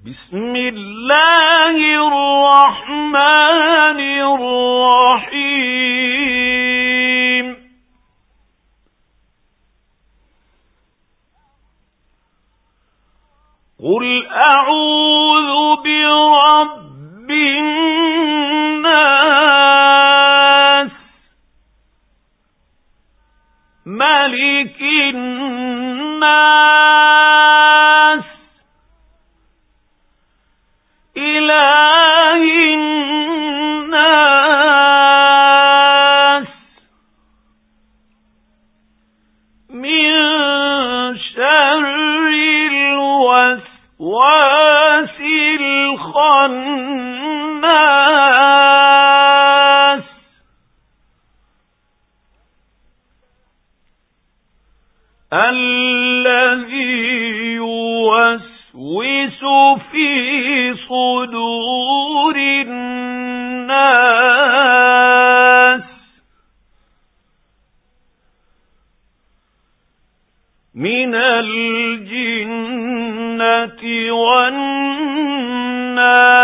بسم الله الرحمن الرحيم قل أعوذ برب الناس ملك الناس إله الناس من شر الوسواس الخناس الذي يوسوس في صدور الناس من الجنة والناس